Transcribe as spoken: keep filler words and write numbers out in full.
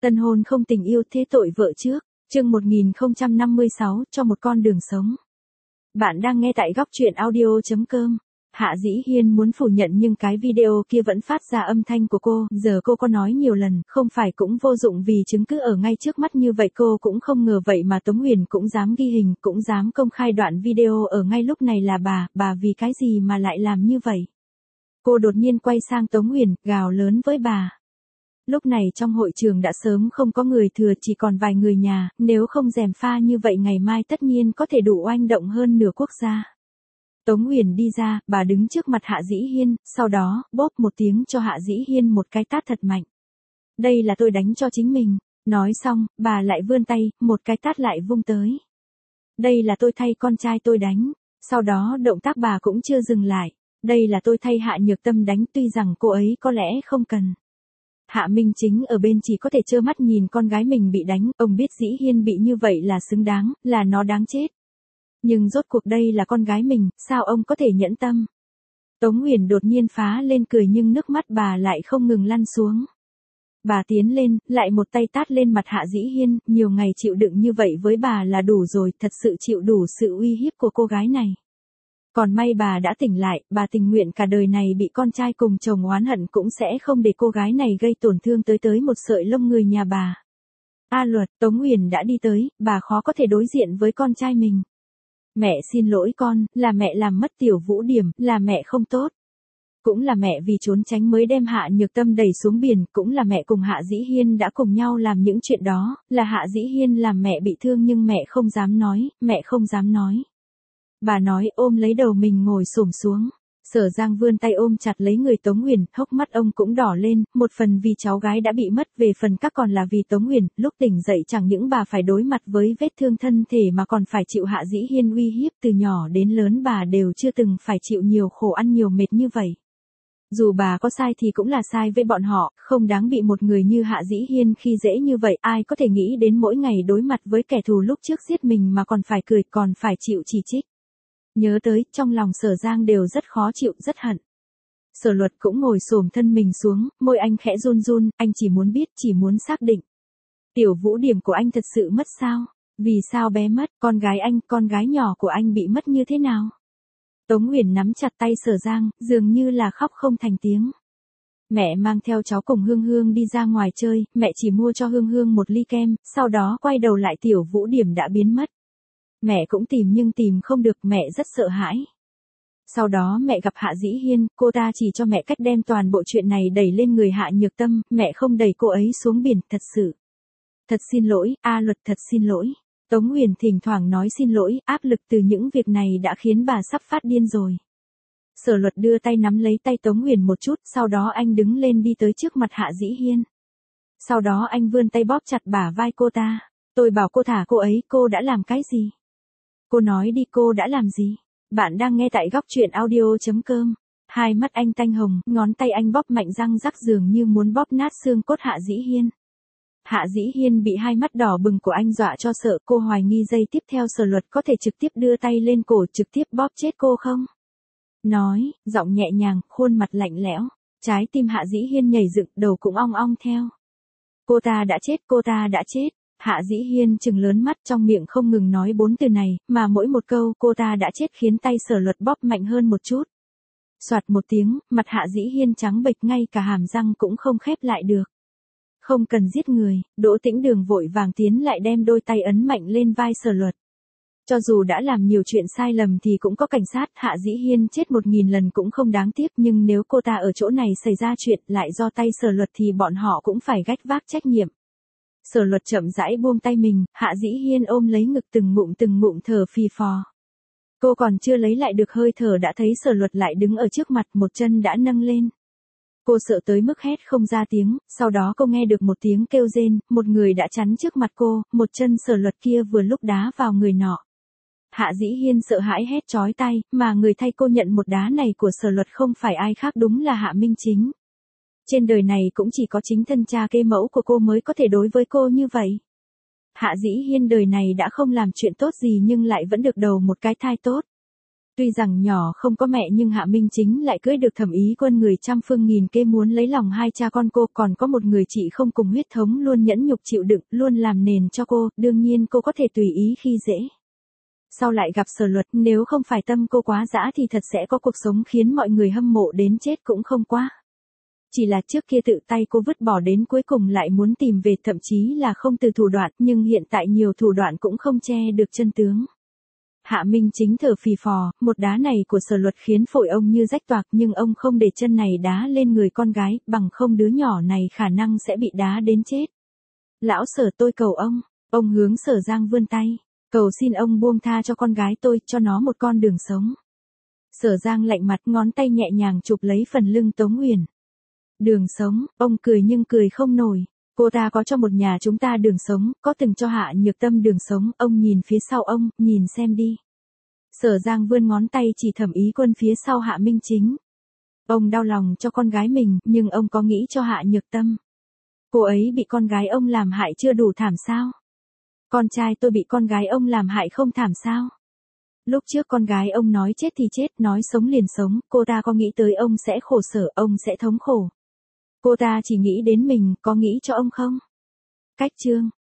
Tân hôn không tình yêu thế tội vợ trước, chương một nghìn không trăm năm mươi sáu cho một con đường sống. Bạn đang nghe tại góc truyện audio chấm com. Hạ Dĩ Hiên muốn phủ nhận nhưng cái video kia vẫn phát ra âm thanh của cô, giờ cô có nói nhiều lần, không phải cũng vô dụng vì chứng cứ ở ngay trước mắt như vậy. Cô cũng không ngờ vậy mà Tống Huyền cũng dám ghi hình, cũng dám công khai đoạn video ở ngay lúc này là bà, bà vì cái gì mà lại làm như vậy? Cô đột nhiên quay sang Tống Huyền, gào lớn với bà. Lúc này trong hội trường đã sớm không có người thừa, chỉ còn vài người nhà, nếu không gièm pha như vậy ngày mai tất nhiên có thể đủ oanh động hơn nửa quốc gia. Tống Huyền đi ra, bà đứng trước mặt Hạ Dĩ Hiên, sau đó, bóp một tiếng cho Hạ Dĩ Hiên một cái tát thật mạnh. Đây là tôi đánh cho chính mình. Nói xong, bà lại vươn tay, một cái tát lại vung tới. Đây là tôi thay con trai tôi đánh. Sau đó động tác bà cũng chưa dừng lại. Đây là tôi thay Hạ Nhược Tâm đánh, tuy rằng cô ấy có lẽ không cần. Hạ Minh Chính ở bên chỉ có thể trơ mắt nhìn con gái mình bị đánh, ông biết Dĩ Hiên bị như vậy là xứng đáng, là nó đáng chết. Nhưng rốt cuộc đây là con gái mình, sao ông có thể nhẫn tâm? Tống Huyền đột nhiên phá lên cười nhưng nước mắt bà lại không ngừng lăn xuống. Bà tiến lên, lại một tay tát lên mặt Hạ Dĩ Hiên, nhiều ngày chịu đựng như vậy với bà là đủ rồi, thật sự chịu đủ sự uy hiếp của cô gái này. Còn may bà đã tỉnh lại, bà tình nguyện cả đời này bị con trai cùng chồng oán hận cũng sẽ không để cô gái này gây tổn thương tới tới một sợi lông người nhà bà. A Luật, Tống Huyền đã đi tới, bà khó có thể đối diện với con trai mình. Mẹ xin lỗi con, là mẹ làm mất Tiểu Vũ Điểm, là mẹ không tốt. Cũng là mẹ vì trốn tránh mới đem Hạ Nhược Tâm đẩy xuống biển, cũng là mẹ cùng Hạ Dĩ Hiên đã cùng nhau làm những chuyện đó, là Hạ Dĩ Hiên làm mẹ bị thương nhưng mẹ không dám nói, mẹ không dám nói. Bà nói ôm lấy đầu mình ngồi xổm xuống. Sở Giang vươn tay ôm chặt lấy người Tống Huyền, hốc mắt ông cũng đỏ lên, một phần vì cháu gái đã bị mất, về phần các còn là vì Tống Huyền, lúc tỉnh dậy chẳng những bà phải đối mặt với vết thương thân thể mà còn phải chịu Hạ Dĩ Hiên uy hiếp, từ nhỏ đến lớn bà đều chưa từng phải chịu nhiều khổ ăn nhiều mệt như vậy. Dù bà có sai thì cũng là sai với bọn họ, không đáng bị một người như Hạ Dĩ Hiên khi dễ như vậy, ai có thể nghĩ đến mỗi ngày đối mặt với kẻ thù lúc trước giết mình mà còn phải cười, còn phải chịu chỉ trích. Nhớ tới, trong lòng Sở Giang đều rất khó chịu, rất hận. Sở Luật cũng ngồi xổm thân mình xuống, môi anh khẽ run run, anh chỉ muốn biết, chỉ muốn xác định. Tiểu Vũ Điểm của anh thật sự mất sao? Vì sao bé mất, con gái anh, con gái nhỏ của anh bị mất như thế nào? Tống Huyền nắm chặt tay Sở Giang, dường như là khóc không thành tiếng. Mẹ mang theo cháu cùng Hương Hương đi ra ngoài chơi, mẹ chỉ mua cho Hương Hương một ly kem, sau đó quay đầu lại Tiểu Vũ Điểm đã biến mất. Mẹ cũng tìm nhưng tìm không được, mẹ rất sợ hãi. Sau đó mẹ gặp Hạ Dĩ Hiên, cô ta chỉ cho mẹ cách đem toàn bộ chuyện này đẩy lên người Hạ Nhược Tâm, mẹ không đẩy cô ấy xuống biển, thật sự. Thật xin lỗi, A Luật, thật xin lỗi. Tống Huyền thỉnh thoảng nói xin lỗi, áp lực từ những việc này đã khiến bà sắp phát điên rồi. Sở Luật đưa tay nắm lấy tay Tống Huyền một chút, sau đó anh đứng lên đi tới trước mặt Hạ Dĩ Hiên. Sau đó anh vươn tay bóp chặt bả vai cô ta. Tôi bảo cô thả cô ấy, cô đã làm cái gì? Cô nói đi, cô đã làm gì? Bạn đang nghe tại góc truyện audio chấm com. Hai mắt anh tanh hồng, ngón tay anh bóp mạnh răng rắc dường như muốn bóp nát xương cốt Hạ Dĩ Hiên. Hạ Dĩ Hiên bị hai mắt đỏ bừng của anh dọa cho sợ, cô hoài nghi giây tiếp theo Sở Luật có thể trực tiếp đưa tay lên cổ trực tiếp bóp chết cô không? Nói, giọng nhẹ nhàng, khuôn mặt lạnh lẽo. Trái tim Hạ Dĩ Hiên nhảy dựng, đầu cũng ong ong theo. Cô ta đã chết, cô ta đã chết. Hạ Dĩ Hiên trừng lớn mắt, trong miệng không ngừng nói bốn từ này, mà mỗi một câu cô ta đã chết khiến tay Sở Luật bóp mạnh hơn một chút. Soạt một tiếng, mặt Hạ Dĩ Hiên trắng bệch, ngay cả hàm răng cũng không khép lại được. Không cần giết người, Đỗ Tĩnh Đường vội vàng tiến lại đem đôi tay ấn mạnh lên vai Sở Luật. Cho dù đã làm nhiều chuyện sai lầm thì cũng có cảnh sát, Hạ Dĩ Hiên chết một nghìn lần cũng không đáng tiếc, nhưng nếu cô ta ở chỗ này xảy ra chuyện lại do tay Sở Luật thì bọn họ cũng phải gánh vác trách nhiệm. Sở Luật chậm rãi buông tay mình, Hạ Dĩ Hiên ôm lấy ngực từng ngụm từng ngụm thở phì phò. Cô còn chưa lấy lại được hơi thở đã thấy Sở Luật lại đứng ở trước mặt, một chân đã nâng lên. Cô sợ tới mức hét không ra tiếng, sau đó cô nghe được một tiếng kêu rên, một người đã chắn trước mặt cô, một chân Sở Luật kia vừa lúc đá vào người nọ. Hạ Dĩ Hiên sợ hãi hét chói tai, mà người thay cô nhận một đá này của Sở Luật không phải ai khác, đúng là Hạ Minh Chính. Trên đời này cũng chỉ có chính thân cha kế mẫu của cô mới có thể đối với cô như vậy. Hạ Dĩ Hiên đời này đã không làm chuyện tốt gì nhưng lại vẫn được đầu một cái thai tốt. Tuy rằng nhỏ không có mẹ nhưng Hạ Minh Chính lại cưới được Thẩm Ý Quân, người trăm phương nghìn kế muốn lấy lòng hai cha con cô, còn có một người chị không cùng huyết thống luôn nhẫn nhục chịu đựng, luôn làm nền cho cô, đương nhiên cô có thể tùy ý khi dễ. Sau lại gặp Sở Luật, nếu không phải tâm cô quá dã thì thật sẽ có cuộc sống khiến mọi người hâm mộ đến chết cũng không quá. Chỉ là trước kia tự tay cô vứt bỏ đến cuối cùng lại muốn tìm về, thậm chí là không từ thủ đoạn, nhưng hiện tại nhiều thủ đoạn cũng không che được chân tướng. Hạ Minh Chính thở phì phò, một đá này của Sở Luật khiến phổi ông như rách toạc, nhưng ông không để chân này đá lên người con gái, bằng không đứa nhỏ này khả năng sẽ bị đá đến chết. Lão Sở, tôi cầu ông, ông hướng Sở Giang vươn tay, cầu xin ông buông tha cho con gái tôi, cho nó một con đường sống. Sở Giang lạnh mặt, ngón tay nhẹ nhàng chụp lấy phần lưng Tống Uyển. Đường sống, ông cười nhưng cười không nổi. Cô ta có cho một nhà chúng ta đường sống, có từng cho Hạ Nhược Tâm đường sống, ông nhìn phía sau ông, nhìn xem đi. Sở Giang vươn ngón tay chỉ Thẩm Ý Quân phía sau Hạ Minh Chính. Ông đau lòng cho con gái mình, nhưng ông có nghĩ cho Hạ Nhược Tâm. Cô ấy bị con gái ông làm hại chưa đủ thảm sao? Con trai tôi bị con gái ông làm hại không thảm sao? Lúc trước con gái ông nói chết thì chết, nói sống liền sống, cô ta có nghĩ tới ông sẽ khổ sở, ông sẽ thống khổ. Cô ta chỉ nghĩ đến mình, có nghĩ cho ông không? Cách chương